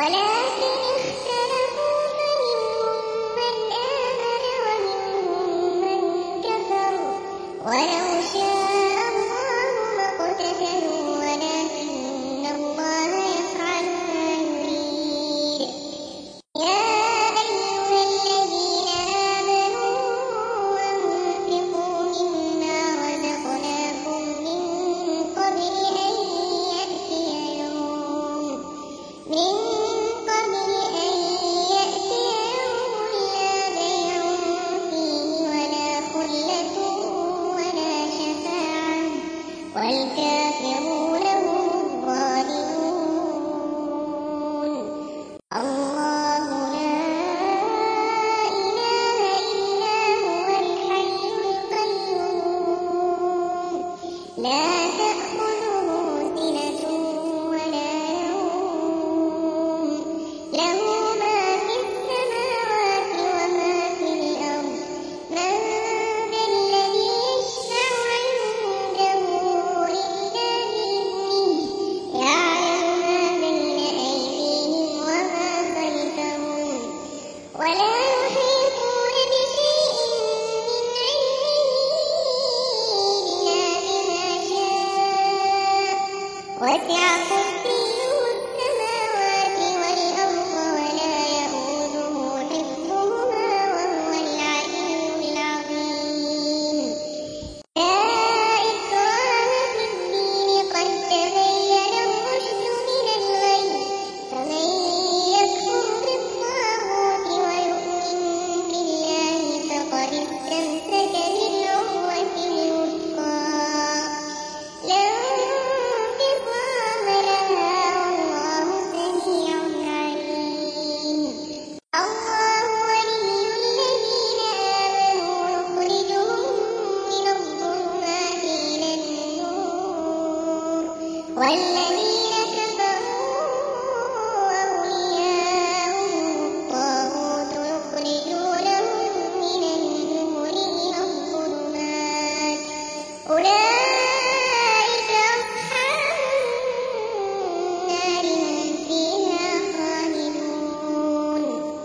ولكن اختلفوا فمنهم من آمن ومنهم من كفر ولو شاء الله ما اقتتلوا ولكن الله يفعل ما يريد. يا أيها الذين آمنوا أنفقوا مما رزقناكم من قبل أن يأتي يوم لا بيع فيه ولا خلة ولا شفاعة والكافرون هم الظالمون. الله لا إله إلا هو الحي القيوم لا تأخذه سنة ولا نوم له ما في السماوات وما في الأرض. من ذا الذي يشفع عنده إلا بإذنه يعلم ما بين أيديهم وما خلفهم ولا يحيطون بشيء من علمه إلا بما شاء وسع كرسيه السماوات والأرض ولا يئوده حفظهما وهو العلي العظيم. لا إكراه في الدين قد تبين الرشد من الغي فمن يكفر بالطاغوت ويؤمن بالله فقد استمسك بالعروة الوثقى لا انفصام لها والله سميع عليم. الله ولي الذين آمنوا يخرجهم من الظلمات إلى النور والذين كفروا أولياؤهم الطاغوت يخرجونهم من النور إلى الظلمات أولئك أصحاب النار هم فيها خالدون.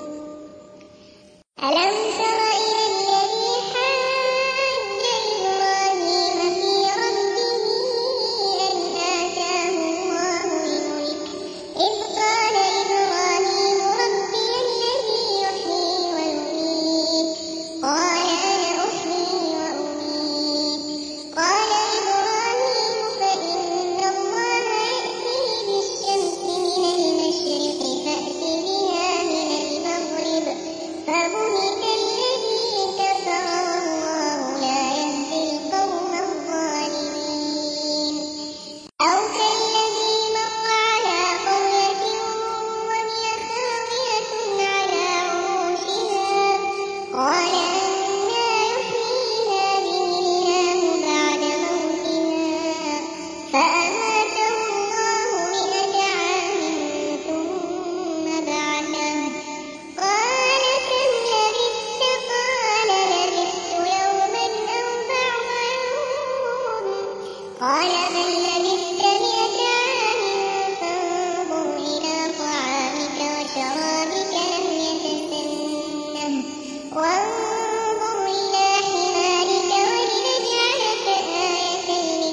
ألم تر إلى الذي حاج إبراهيم في ربه أن آتاه الله الملك إذ قال إبراهيم ربي الذي يحيي ويميت قال أنا أحيي وأميت قال إبراهيم فإن الله يأتي بالشمس من المشرق فأت بها من المغرب فبهت الذي كفر والله لا يهدي القوم الظالمين. أو كالذي مر على قرية وهي خاوية على عروشها قال أنى يحيي هذه الله بعد موتها فأماته الله 100 عام ثم بعثه قال كم لبثت قال لبثت يوما أو بعض يوم قال بل لبثت 100 عام فانظر إلى طعامك وشرابك لم يتسنه وانظر إلى حمارك ولنجعلك آية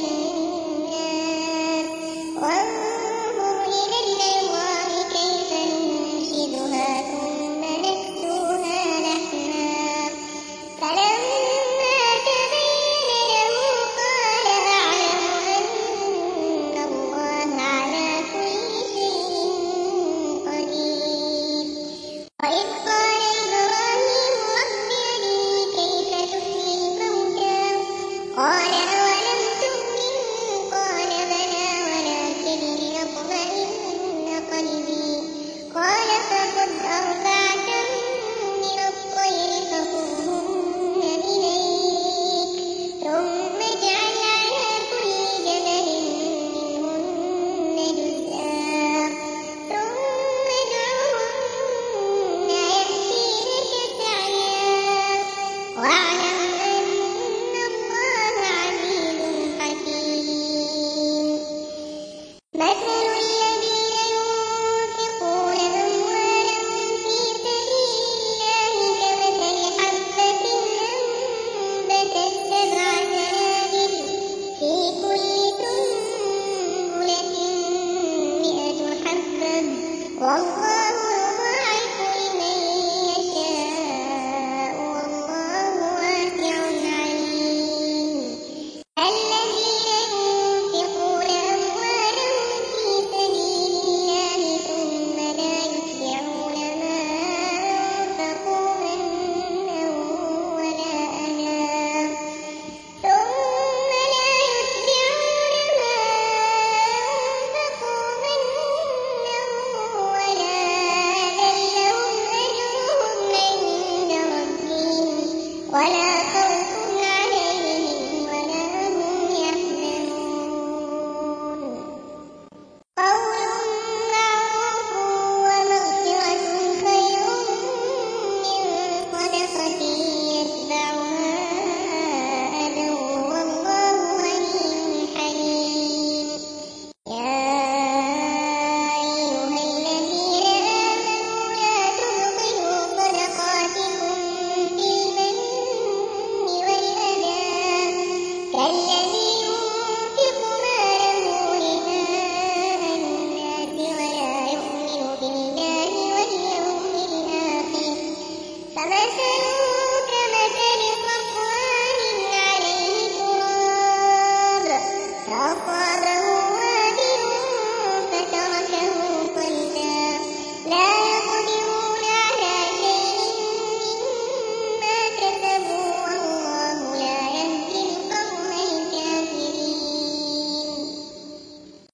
للناس وانظر إلى العظام كيف ننشدها ثم نكسوها لحما فلما تبين له قال أعلم أن الله على كل شيء قدير. وإذ قال إبراهيم رب أرني كيف تحيي الموتى قال أولم تؤمن قال بلى ولكن ليطمئن قلبي قال فخذ 4 من الطير فصرهن إليك ثم اجعل على كل جبل منهن جزءا ثم ادعهن يأتينك سعيا واعلم أن الله عزيز حكيم. مثل الذين ينفقون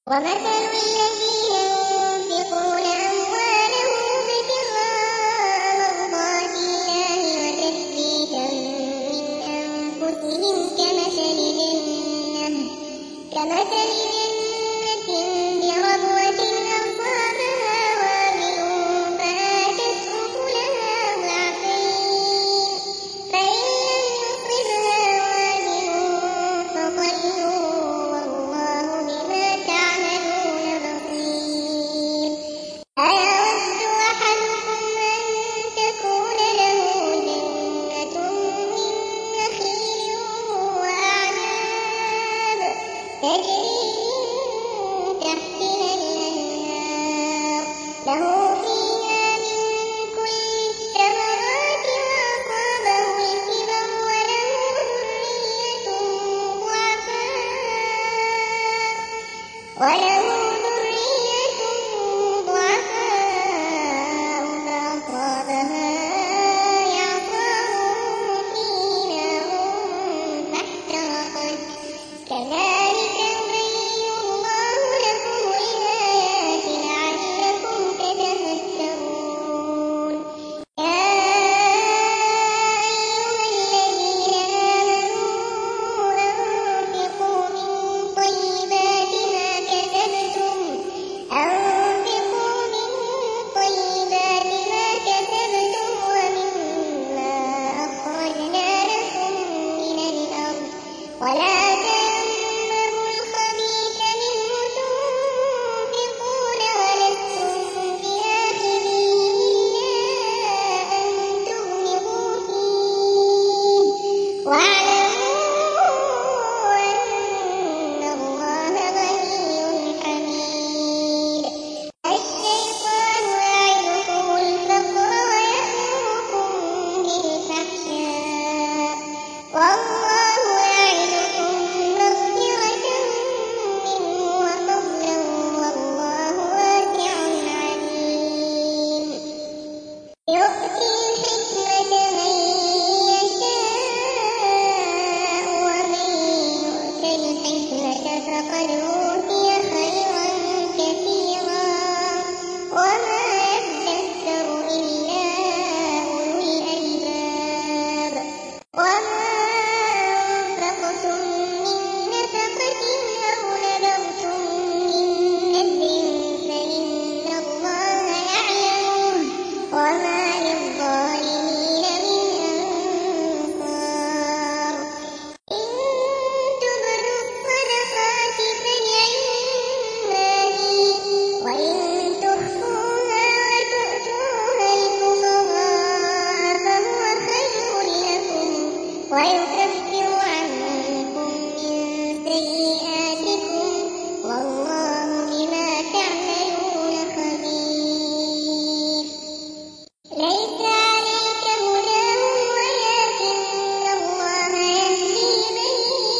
ومثل الذين ينفقون أموالهم ابتغاء مرضات الله وتثبيتا من أنفسهم كمثل جنة بربوة أصابها وابل فآتت أكلها ضعفين فإن لم يصبها وابل فطل والله بما تعملون بصير. أيود أحدكم أن تكون له جنة من نخيل وأعناب تجري من تحتها الأنهار له فيها من كل الثمرات وأصابه الكبر وله ذرية ضعفاء فأصابها إعصار فيه نار فاحترقت كذلك يبين الله لكم الآيات لعلكم تتفكرون. يا أيها الذين آمنوا أنفقوا من طيبات ما كسبتم ومما أخرجنا لكم من الأرض ولا تيمموا الخبيث منه تنفقون ولستم بآخذيه إلا أن تغمضوا فيه واعلموا أن الله غني حميد. الشيطان يعدكم الفقر ويأمركم بالفحشاء والله يعدكم مغفرة منه وفضلا والله واسع عليم. يؤتي الحكمة من يشاء ومن يؤت الحكمة فقد أوتي خيرا كثيرا وما يذكر إلا أولو الألباب. وما أنفقتم من نفقة أو نذرتم من نذر فإن الله يعلمه وما للظالمين من أنصار. إن تبدوا الصدقات فنعما هي وإن تخفوها وتؤتوها الفقراء فهو خير لكم ويكفر عنكم من سيئاتكم والله بما تعملون خبير. ليس عليك هداهم ولكن الله يهدي من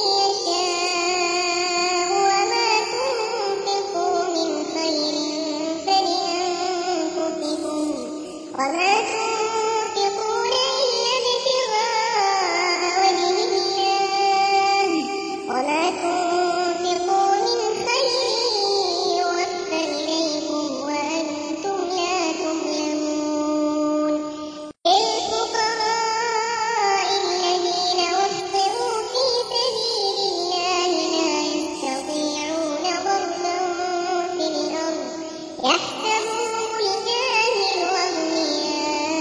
يشاء وما تنفقوا من خير فلأنفسكم وما تنفقون إلا ابتغاء وجه الله وما تنفقوا من خير يوفى إليكم وأنتم لا تظلمون. للفقراء الذين أحصروا في سبيل الله لا يستطيعون ضربا في الأرض يحسبهم الجاهل أغنياء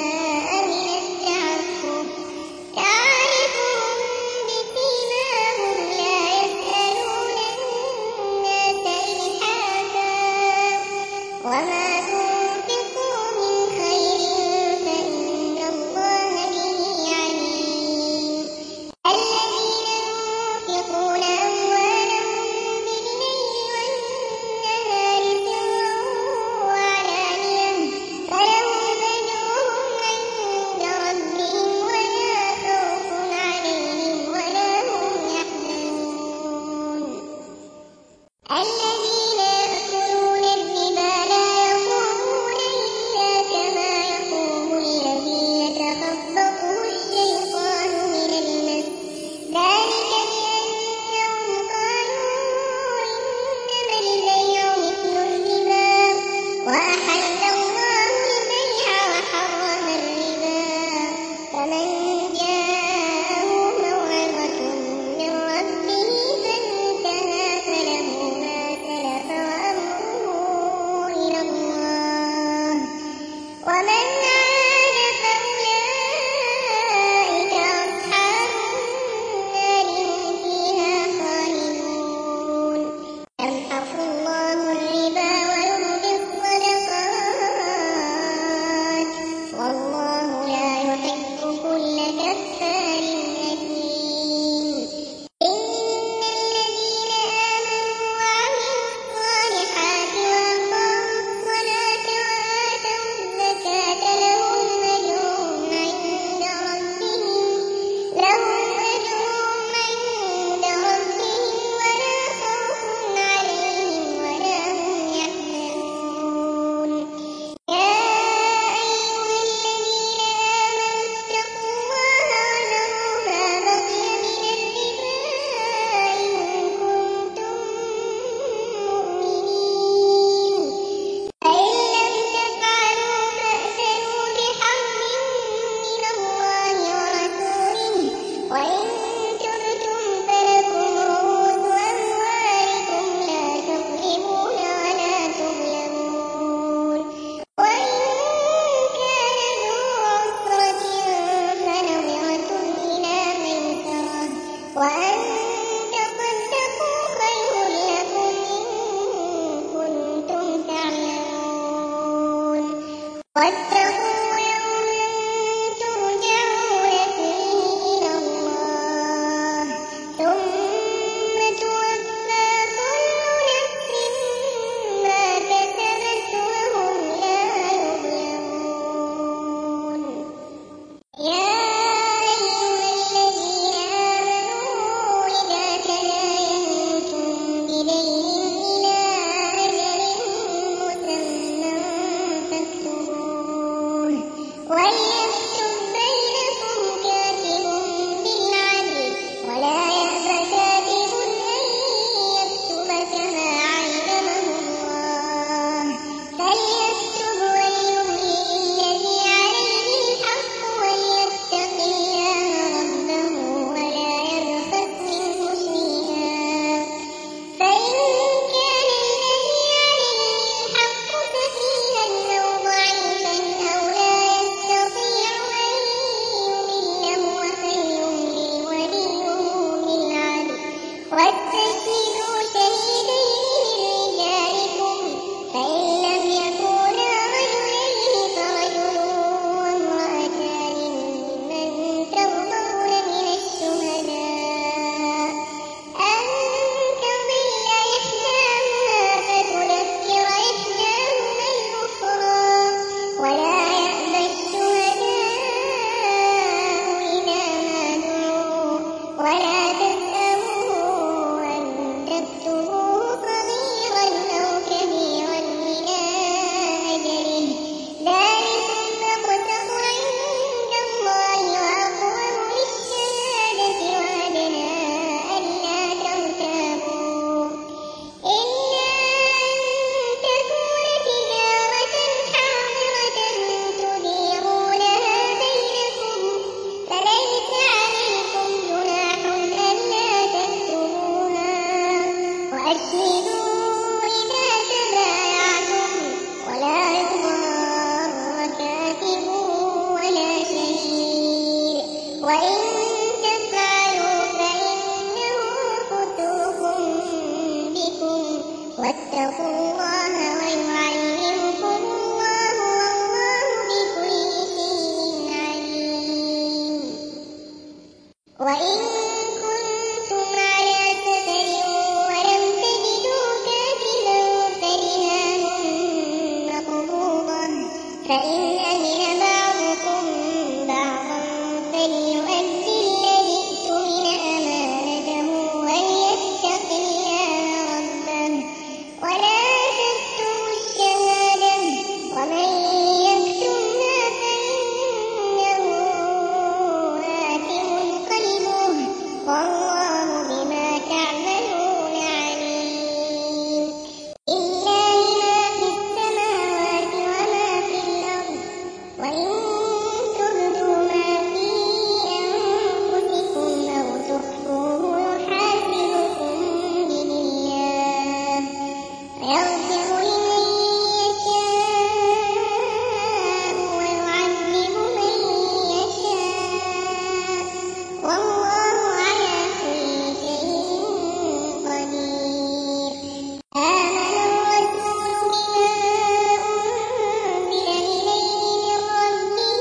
واتقوا يوما ترجعون فيه إلى الله ثم توفى كل نفس ما كسبت وهم لا يظلمون. يا أيها الذين آمنوا إذا تداينتم بدين إلى أجل مسمى فاكتبوه وليكتب بينكم كاتب بالعدل ولا يأب كاتب أن يكتب كما علمه الله فليكتب وليملل الذي عليه الحق وليتق الله ربه ولا يبخس منه شيئا فإن كان الذي عليه الحق سفيها أو ضعيفا أو لا يستطيع أن يمل هو فليملل وليه بالعدل واستشهدوا شهيدين من رجالكم فإن لم يكونا رجلين فرجل وامرأتان ممن ترضون من الشهداء أن تضل إحداهما فتذكر إحداهما الأخرى ولا يأبى الشهداء إذا ما دعوا ولا تسأموا أن تكتبوه صغيرا أو كبيرا إلى أجله ذلكم أقسط عند الله وأقوم للشهادة وأدنى ألا ترتابوا إلا أن تكون تجارة حاضرة تديرونها بينكم فليس عليكم جناح ألا تكتبوها وأشهدوا إذا تبايعتم ولا يضار كاتب ولا شهيد وإن تفعلوا فإنه فسوق بكم واتقوا الله ويعلمكم الله والله بكل شيء عليم. وإن كنتم على سفر ولم تجدوا كاتبا فرهان مقبوضة فإن أمن بعضكم بعضا فليؤدي الذي اؤتمن أمانته وليتق الله ربه ولا تكتموا الشهادة ومن يكتمها فإنه آثم قلبه والله بما تعملون عليم. لله ما في السماوات وما في الأرض وإن تبدوا ما في أنفسكم أو تخفوه يحاسبكم به الله فيغفر لمن يشاء ويعذب من يشاء والله على كل شيء قدير. آمن الرسول بما أنزل إليه من ربه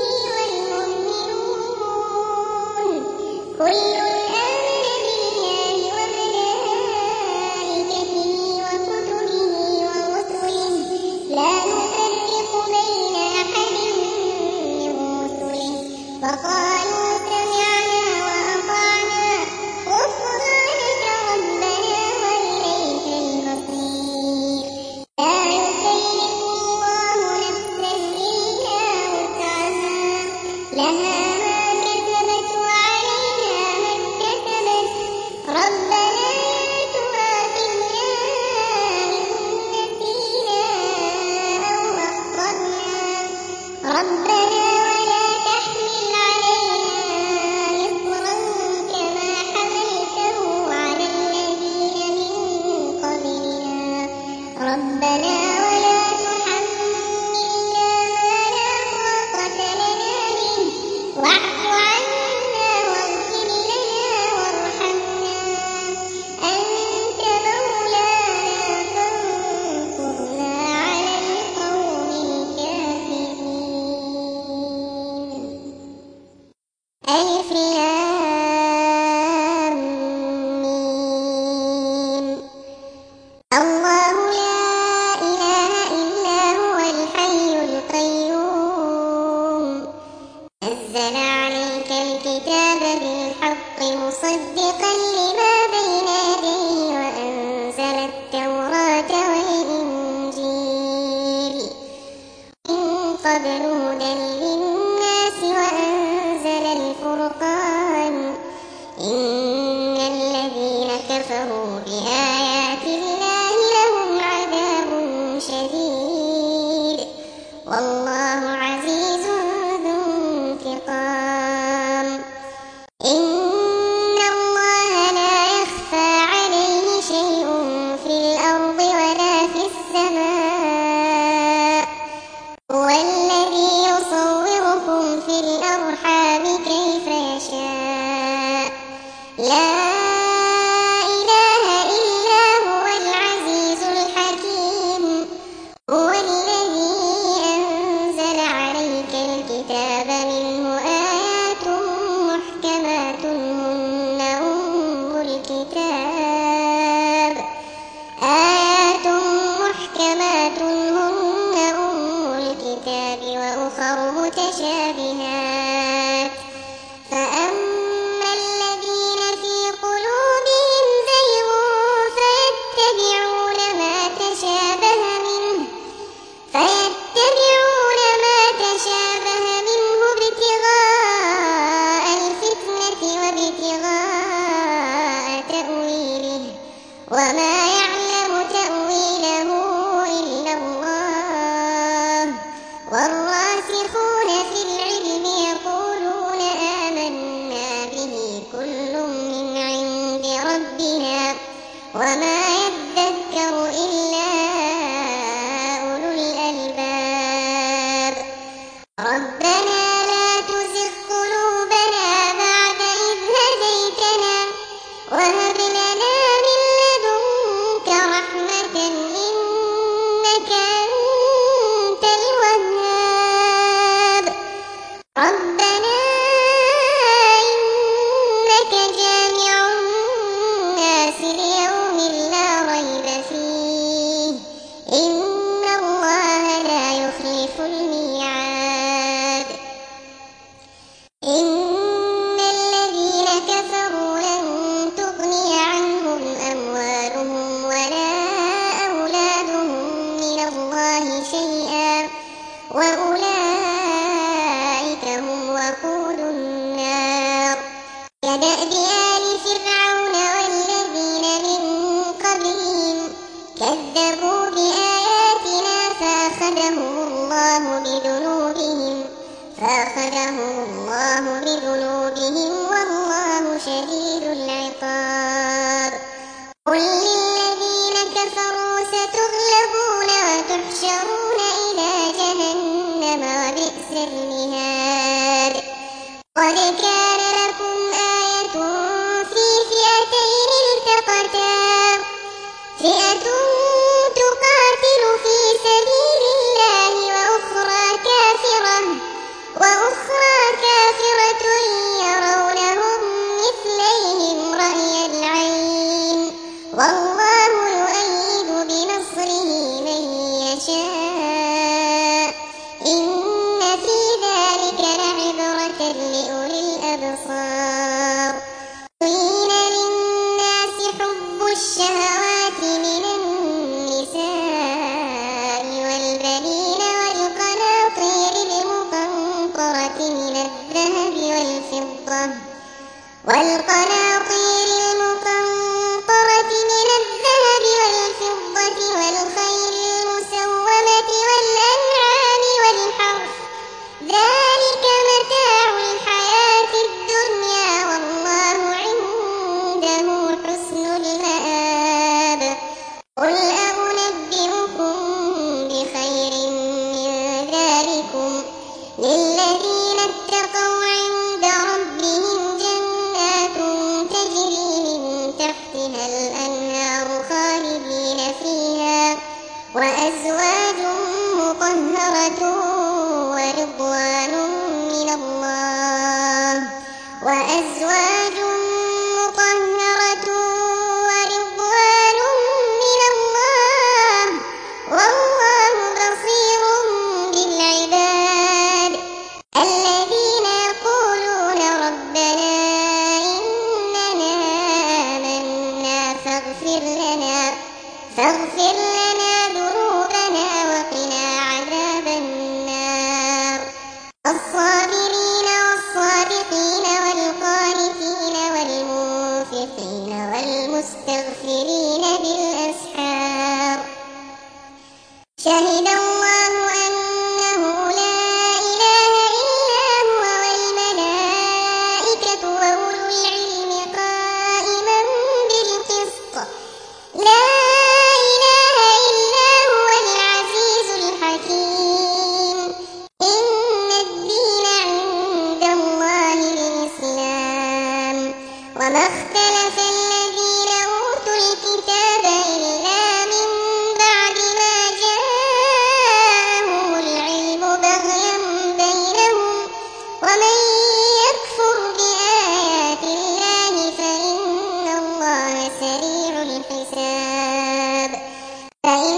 والمؤمنون كل آمن بالله وملائكته وكتبه ورسله لا نفرق بين أحد من رسله وقالوا سمعنا وأطعنا غفرانك ربنا وإليك المصير. لا يكلف الله نفسا إلا وسعها لها ما كسبت وعليها ما اكتسبت ربنا لا تؤاخذنا إن نسينا أو أخطأنا ربنا ولا تحمل علينا إصرا كما حملته على الذين من قبلنا ربنا ولا تحملنا ما لا طاقة لنا به واعف عنا واغفر لنا وارحمنا أنت مولانا فانصرنا على القوم الكافرين. قبل هدى للناس وأنزل الفرقان إن الذين كفروا بآيات الله لهم عذاب شديد والله عزيز ذو انتقام إن الله لا يخفى عليه شيء في الأرض ولا في السماء هو الذي يصوركم في الأرحام كيف يشاء لا إله إلا هو العزيز الحكيم هو الذي أنزل عليك الكتاب منه آيات محكمات هن أم الكتاب وأخر متشابهات فأما الذين في قلوبهم زيغ فيتبعون ما تشابه منه ابتغاء الفتنة وابتغاء تأويله وما يعلم تأويله إلا الله والراسخون في العلم يقولون آمنا به كل من عند ربنا وما يذكر إلا أولو الألباب ربنا لا تزغ قلوبنا بعد إذ هديتنا وهب لنا من لدنك رحمة إنك أنت الوهاب ربنا إنك جامع الناس ليوم لا ريب فيه إن الله لا يخلف الميعاد إن الذين كفروا لن تغني عنهم أموالهم ولا أولادهم من الله شيئا وأولئك هم وقود النار كدأب آل فرعون والذين من قبلهم كذبوا بآياتنا فأخذهم الله بذنوبهم والله شديد العقاب قل للذين كفروا ستغلبون وتحشرون إلى جهنم وبئس المهاد قد كان لكم آية في فئتين التقتا فئة تقاتل في سبيل الله وأخرى كافرة يرونهم مثليهم رأي العين والله يؤيد بنصره من يشاء إن في ذلك لعبرة لأولي الأبصار زين للناس حب الشهوات من النساء والبنين والقناطير المقنطرة من الذهب والفضة والخيل المسومة والأنعام والحرث ذلك متاع الحياة الدنيا والله عنده حسن المآب قل أنبئكم بخير من ذلكم للذين اتقوا عند ربهم جنات تجري من تحتها الأنهار خالدين فيها وأزواج مطهرة ورضوان من الله والله بصير بالعباد الذين يقولون ربنا إننا آمنا فاغفر لنا ذنوبنا وقنا عذاب النار الله أنه لا إله إلا هو والملائكة وأولو العلم قائما بالقسط لا إله إلا هو العزيز الحكيم إن الدين عند الله الإسلام وما اختلف الذين أوتوا الكتاب إلا من بعد ما جاءهم العلم بغيا بينهم ومن يكفر بآيات الله فإن الله سريع الحساب فإن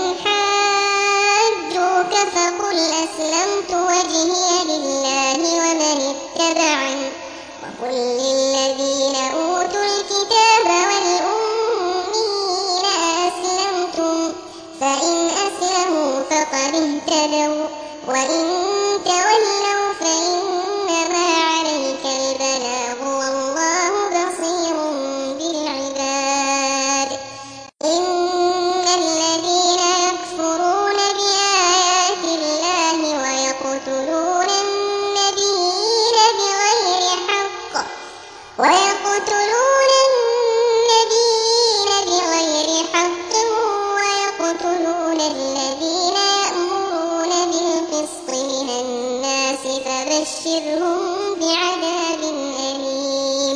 حاجوك فقل أسلمت وجهي لله ومن اتبعني وقل للذين أوتوا الكتاب والأميين أسلمتم فإن أسلموا فقد اهتدوا وإن تولوا فإنما عليك البلاغ والله بصير بالعباد إن الذين يكفرون بآيات الله ويقتلون النبيين بغير حق ويقتلون الذين يأمرون بالقسط من الناس فبشرهم بعذاب أليم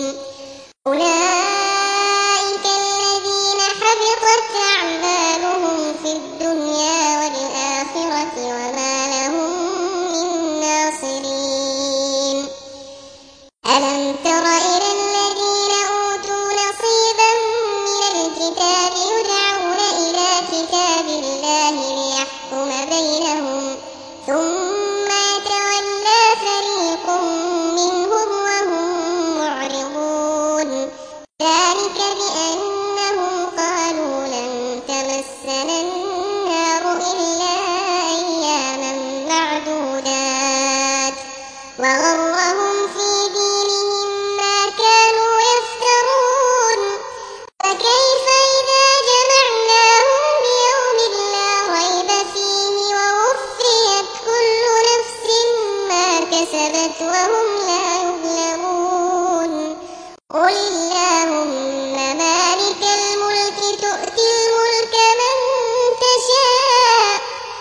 أولئك الذين حبطت أعمالهم في الدنيا والآخرة وما لهم من ناصرين ألم تر إلى الذين أوتوا نصيبا من الكتاب يدعون إلى كتاب الله ليحكم بينهم ثم يتولى فريق منهم وهم معرضون ذلك بأنهم قالوا لن تمسنا النار إلا أياما معدودات وغرهم في دينهم ما كانوا يفترون فكيف إذا جمعناهم ليوم لا ريب فيه ووفيت كل نفس ما كسبت وهم لا يظلمون قل اللهم مالك الملك تؤتي الملك من تشاء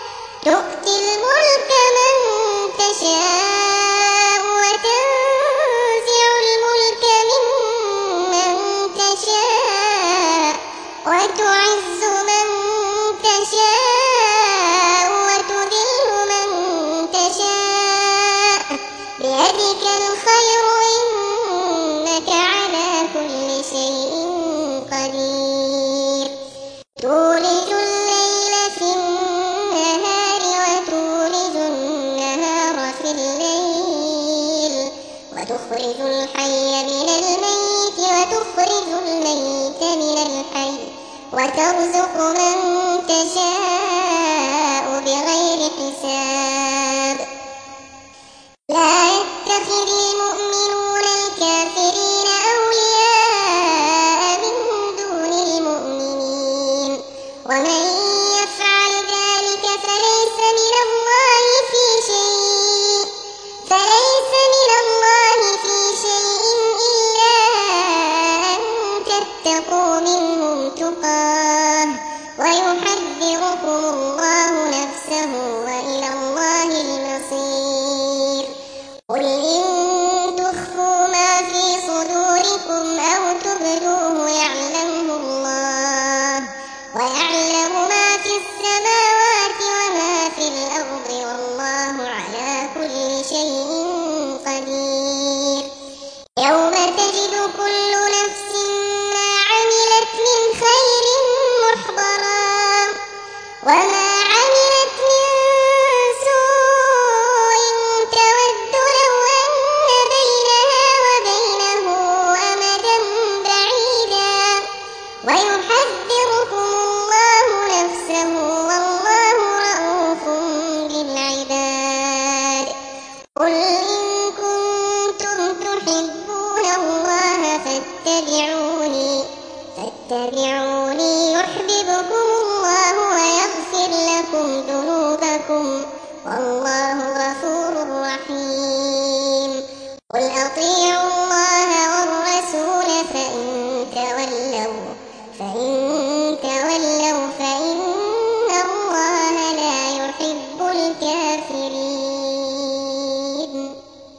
وتنزع الملك ممن تشاء وتعز من تشاء وتذل من تشاء بيدك الخير إنك على كل شيء قدير تولج الليل في النهار وتولج النهار في الليل وتخرج الحي من الميت وتخرج الميت من الحي وترزق من تشاء بغير حساب لا يتخذ المؤمنون الكافرين أولياء من دون المؤمنين ومن يفعل ذلك فليس من الله في شيء إلا أن تتقوا منهم تقاه ويحذركم الله نفسه وإلى الله المصير قل إن تخفوا ما في صدوركم أو تبدوه يعلمه الله ويعلم ما في السماوات وما في الأرض والله غفور رحيم. قل أطيعوا الله والرسول فإن تولوا فإن الله لا يحب الكافرين.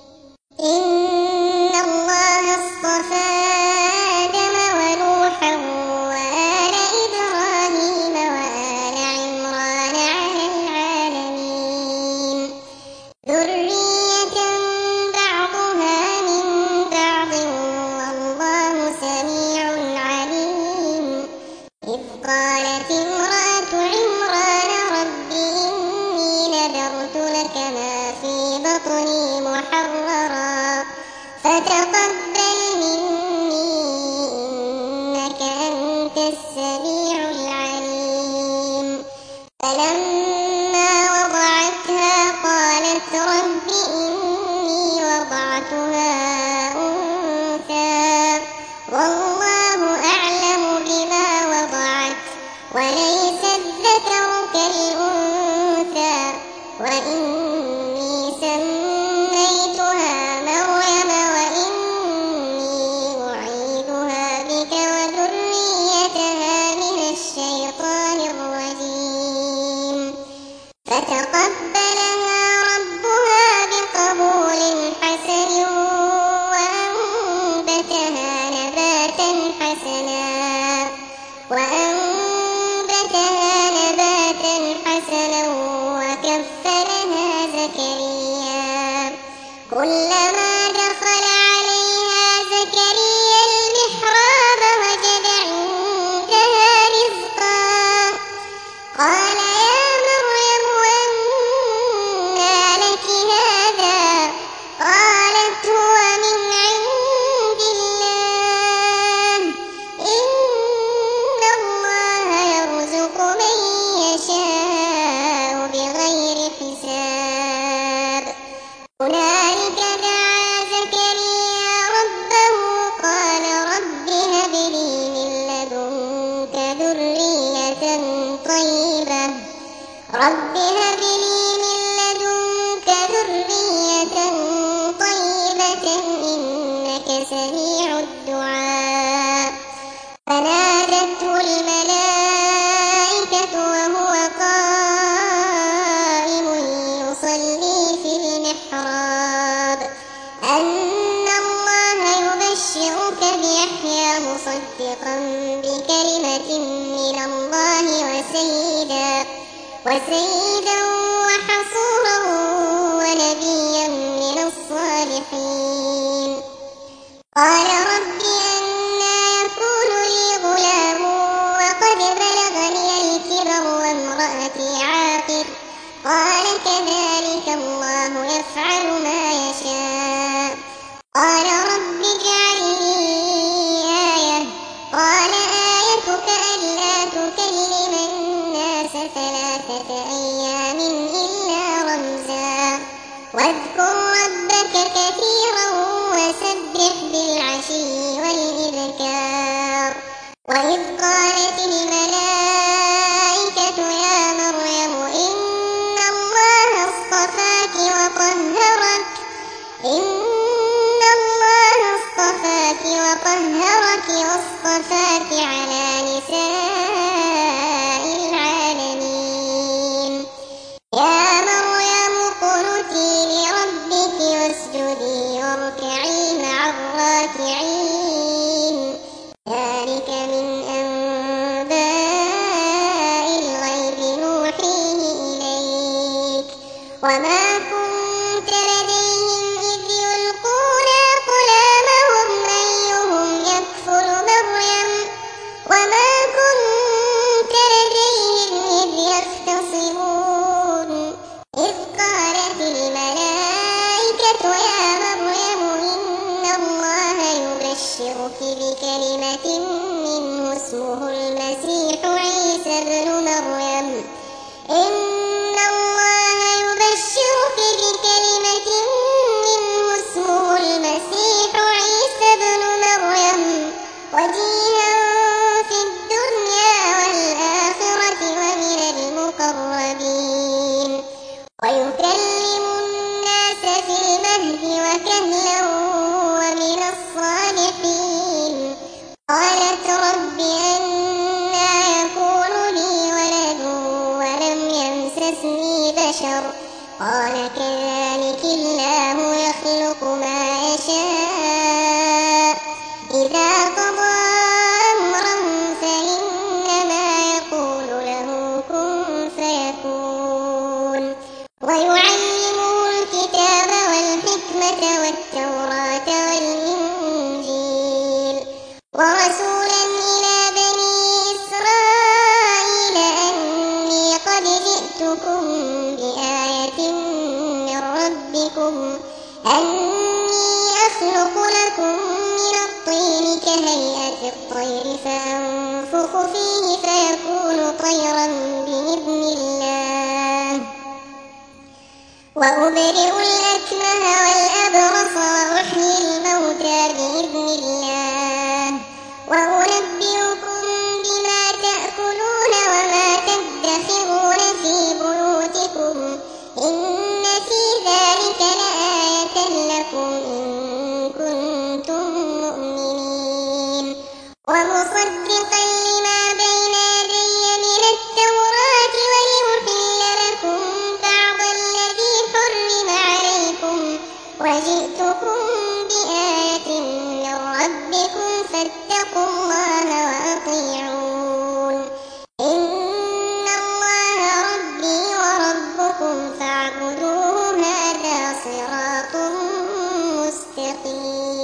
إن الله اصطفى آدم ونوحا وآل إبراهيم وآل عمران على العالمين ذرية بعضها من بعض والله سميع عليم. إذ قالت امرأة عمران رب إني نذرت لك ما في بطني محررا فتقبل مني إنك أنت السميع العليم. فلما وضعتها قالت رب إني وضعتها أنثى والله أعلم بما وضعت وليس الذكر كالأنثى وإني سميتها مريم وإني أعيذها بك وذريتها من الشيطان الرجيم. فتقبلها ربها بقبول حسن وأنبتها نباتا حسنا وكفلها زكريا. كلما دخل عليها زكريا المحراب وجد عندها رزقا قال يا مريم أنى لك هذا قالت هو من عند الله إن الله يرزق من يشاء بغير حساب. هنالك دعا زكريا ربه قال رب هب لي من لدنك ذرية طيبة إنك سميع الدعاء. فنادته الملائكة وهو قائم يصلي في المحراب أن الله يبشرك بيحيى مصدقا بكلمة من الله وسيدا وحصورا ونبيا من الصالحين. قال رب أنى يكون لي غلام وقد بلغني الكبر وامرأتي عاقر قال كذلك الله يفعل ما يشاء. قال رب اجعل لي آية قال آيتك ألا تكلم الناس 3 أيام إلا رمزا واذكر ربك كثيرا وسبح بالعشي والإبكار. وإذ قالت الملائكة يا مريم إن الله اصطفاك واصطفاك على نساء العالمين. يا مريم اقنتي لربك واسجدي واركعي مع الراكعين. ذلك من أنباء الغيب نوحيه إليك وما كنت لديهم إذ يلقون أقلامهم أيهم يكفل مريم وما كنت لديهم إذ يختصمون. إذ قالت الملائكة يا مريم إن الله يبشرك بكلمة منه اسمه المسيح عيسى ابن مريم. إن الله يبشرك إني بشر. قال كذلك الله يخلق ما يشاء إذا قضى أمرا فإنما يقول له كن فيكون. ويعلمه الكتاب والحكمة والتوراة والإنجيل ورسولا إلى بني إسرائيل أني قد جئتكم بآية من ربكم أني أخلق لكم من الطين كهيئة الطير فأنفخ فيه فيكون طيرا بإذن الله وأبرئ الأكمه والأبرص وأحيي الموتى بإذن الله وأنبئكم بما تأكلون وما تدخرون في بيوتكم إن في ذلك لآية لكم إن كنتم مؤمنين. ومصدقا لما بين يدي من التوراة ولأحل لكم بعض الذي حرم عليكم وجئتكم بآية من ربكم فاتقوا الله وأطيعون. إن الله ربي وربكم فاعبدوه هذا صراط مستقيم.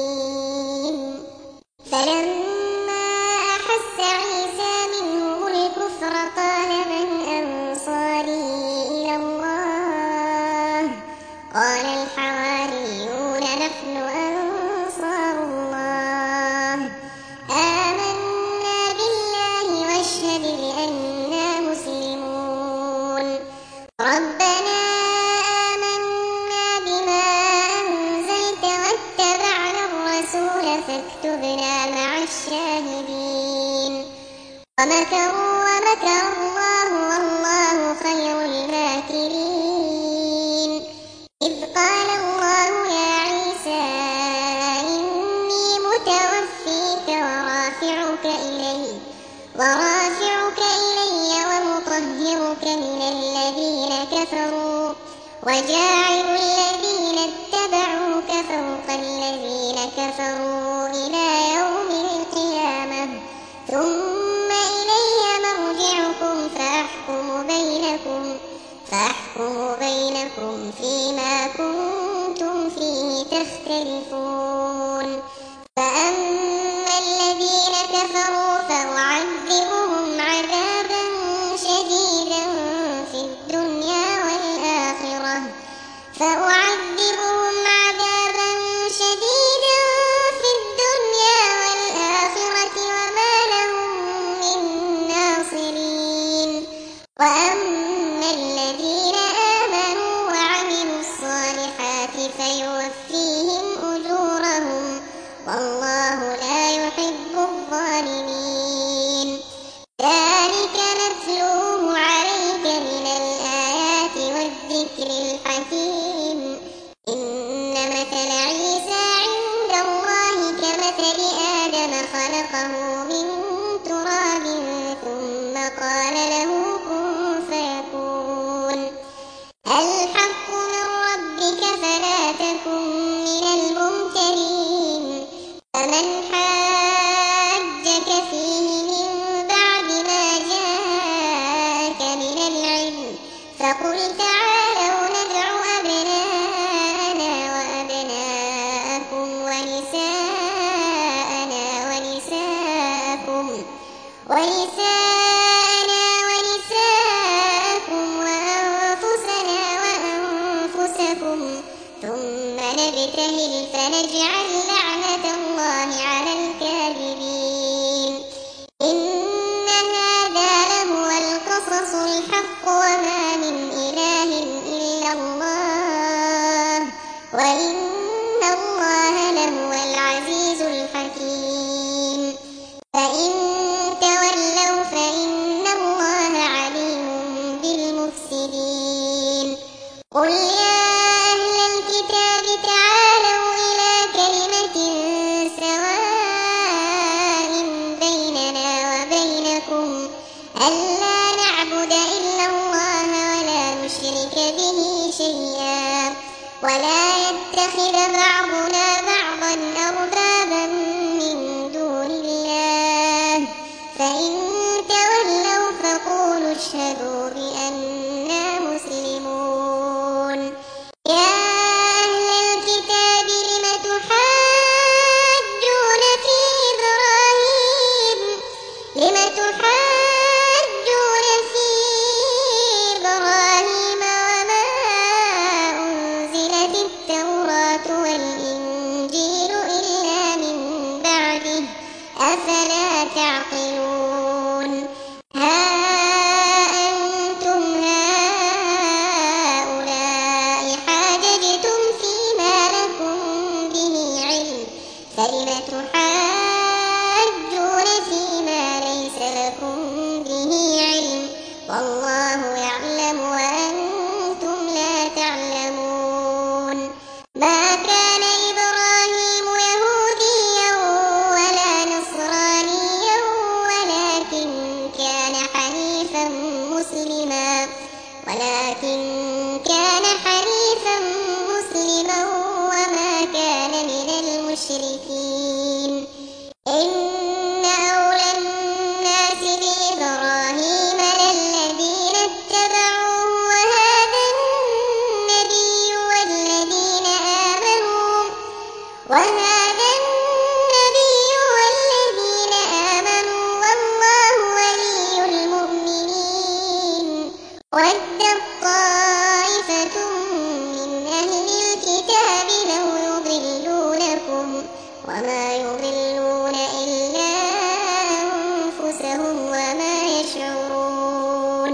فلما أحس عيسى منهم الكفر قال من أنصاري إلى الله قال الحواريون نحن أنصار الله آمنا بالله واشهد بأننا مسلمون. ربنا آمنا بما أنزلت واتبعنا الرسول فاكتبنا مع الشاهدين. ومكروا ومكر الله والله خير الماكرين. إذ قال الله يا عيسى إني متوفيك ورافعك إلي ومطهرك من الذين كفروا وجاعل الذين اتبعوك فوق الذين كفروا إلى يوم القيامة ثم إلي مرجعكم فأحكم بينكم فيما كنتم فيه تختلفون. فأما الذين كفروا فأعذبهم عذابا شديدا في الدنيا والآخرة وما لهم من ناصرين. وأما الذين آمنوا وعملوا الصالحات فيوفيهم أجورهم والله لا يحب الظالمين. ذلك نتلوه عليك من الآيات والذكر الحكيم. إن مثل عيسى عند الله كمثل آدم خلقه من تراب ثم قال له كن فيكون. الحق من ربك فلا تكن من الممترين. فمن حاجك فيه من بعد ما جاءك من العلم فقل تعالوا ندع أبناءنا وأبناءكم ونساءكم وأنفسنا وأنفسكم ثم نبتهل فنجعل لعنة الله على الكاذبين. إن هذا لهو القصص الحق وما من إله إلا الله وإن الله لهو العزيز الحكيم. فإن تولوا فإن الله عليم بالمفسدين. قل يا أهل الكتاب تعالوا إلى كلمة سواء بيننا وبينكم ألا نعبد إلا الله ولا ولا يتخذ بعضنا بعضا أربابا من دون الله فإن تولوا فقولوا اشهدوا بأننا مسلمون يا أهل الكتاب لم تحاجون في إبراهيم وما أنزلت التوراة والإنجيل إلا من بعده أفلا تعقلون ها أنتم هؤلاء حاججتم فيما لكم به علم فلم تحاجون فيما ليس لكم به علم والله يعلم وأنتم لا تعلمون ما كان إبراهيم يهوديا ولا نصرانيا ولكن كان حنيفا مسلما وما كان من المشركين إن أولى الناس بإبراهيم للذين اتبعوه وهذا النبي والذين آمنوا والله ولي المؤمنين ودت طائفة من أهل الكتاب لو يضلونكم وما يضلون إلا أنفسهم وما يشعرون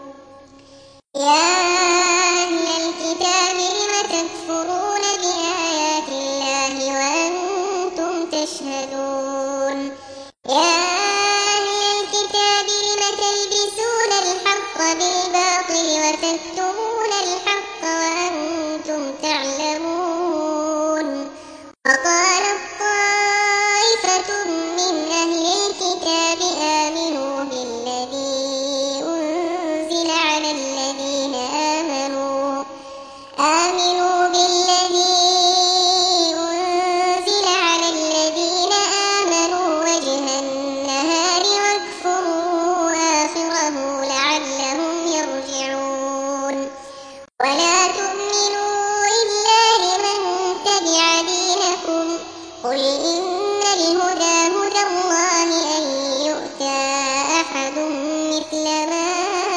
يا أهل الكتاب لم تكفرون بآيات الله وأنتم تشهدون يا أهل الكتاب لم تلبسون الحق بالباطل وتكتمون الحق وأنتم تعلمون وقالت طائفة من أهل الكتاب آمنوا بالذي أنزل على الذين آمنوا وجه النهار واكفروا آخره لعلهم يرجعون ولا تؤمنوا إلا لمن تبع دينكم قل إن الهدى هدى الله أن يؤتى أحد مثل ما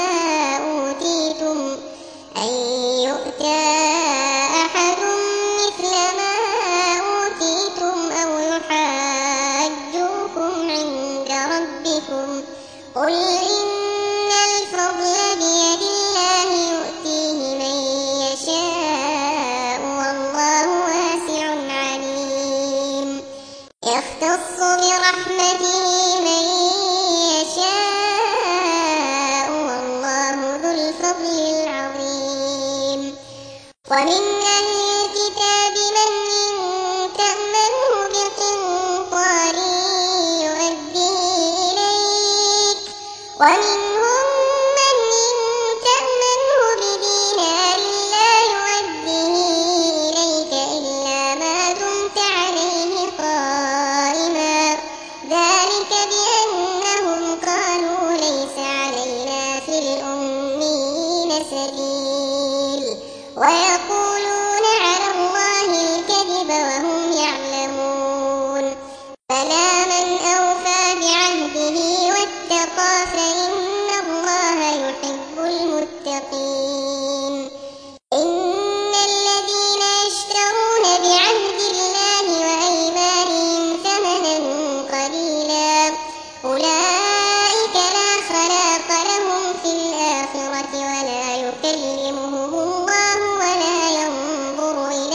أوتيتم أو يحاجوكم عند ربكم قل إن الفضل بيد الله يؤتيه من يشاء والله واسع عليم يختص برحمته من يشاء والله ذو الفضل العظيم ومن أهل الكتاب من إن تأمنه بقنطار يؤديه إليك ومنهم من إن تأمنه بدينار لا يؤديه إليك إلا ما دمت عليه قائما ذلك بأنهم قالوا ليس علينا في الأميين سبيل ويقولون على الله الكذب وهم يعلمون بلى من أوفى بعهده واتقى فإن الله يحب المتقين إن الذين يشترون بعهد الله وأيمانهم ثمنا قليلا أولئك لا خلاق لهم في الآخرة ولا يكلمهم الله ولا ينظر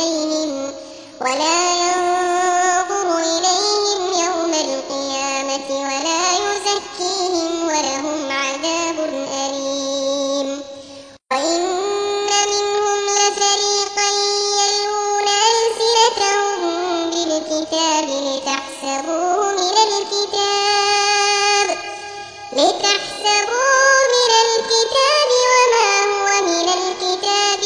إليهم يوم القيامة ولا يزكيهم ولهم عذاب أليم وإن منهم لفريقا يلوون ألسنتهم بالكتاب لتحسبوه من الكتاب وما هو من الكتاب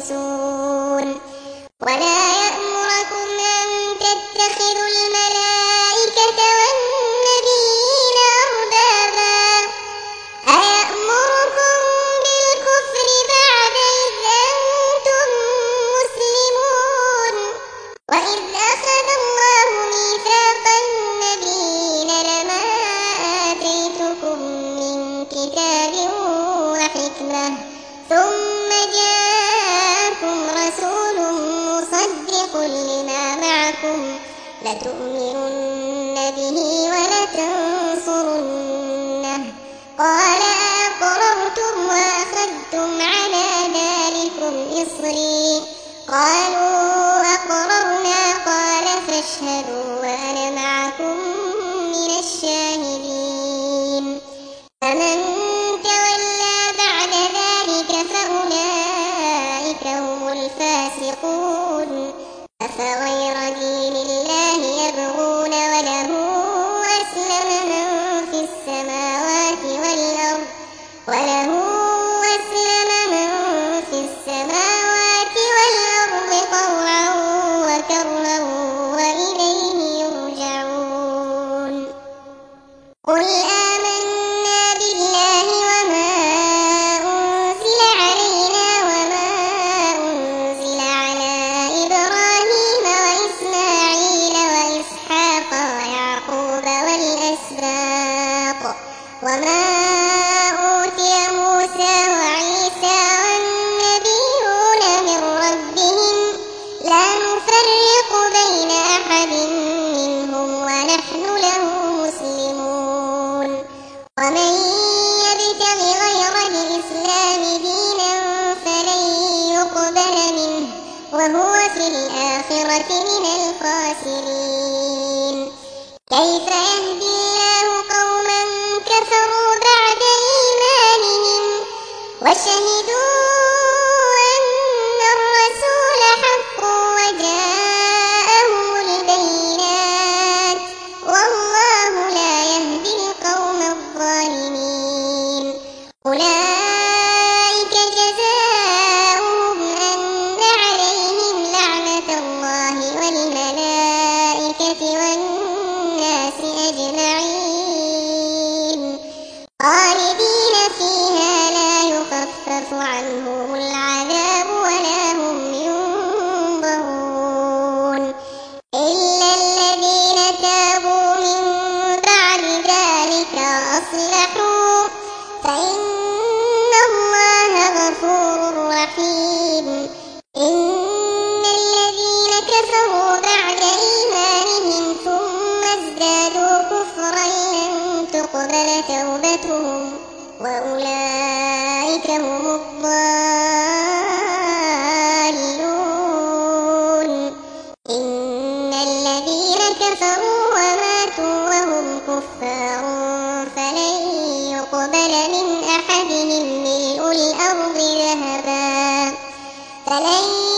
يبلسون ولا يأمركم أن تتخذوا الملائكة والنبيين أربابا أيأمركم بالكفر بعد إذ أنتم مسلمون وإذ أخذ الله ميثاق النبيين لما آتيتكم من كتاب وحكمة ثم جاءكم رسول مصدق لما معكم لتؤمنن به ولتنصرنه قال أقررتم وأخذتم على ذلكم إصري قالوا أقررنا قال فاشهدوا وأنا معكم من الشاهدين فمن تولى بعد ذلك فأولئك هم الفاسقون أفغير دين الله يبغون وله أسلم من في السماوات والأرض طوعا وكرها وإليه يرجعون قل آمنا بالله وما أنزل علينا وما أنزل على إبراهيم وإسماعيل وإسحاق ويعقوب والأسباط وما أوتي موسى وعيسى والنبيون من ربهم لا نفرق بين أحد منهم ونحن له مسلمون ومن يبتغ غير الإسلام دينا فلن يقبل منه وهو في الآخرة من الخاسرين كيف يهدي الله قوما كفروا بعد إيمانهم وشهدوا أن الرسول حق وجاءهم البينات والله لا يهدي القوم الظالمين أولئك جزاؤهم أن عليهم لعنة الله والملائكة والناس أجمعين خالدين فيها لا يخفف عنهم العذاب ولا هم ينظرون إلا الذين تابوا من بعد ذلك وأصلحوا فإن الله غفور رحيم إن الذين كفروا بعد إيمانهم ثم ازدادوا كفرا لن تقبل توبتهم وأولئك هم الضالون إن الذين كفروا وماتوا وهم كفار فلن يقبل من أحدهم ملء الأرض ذهبا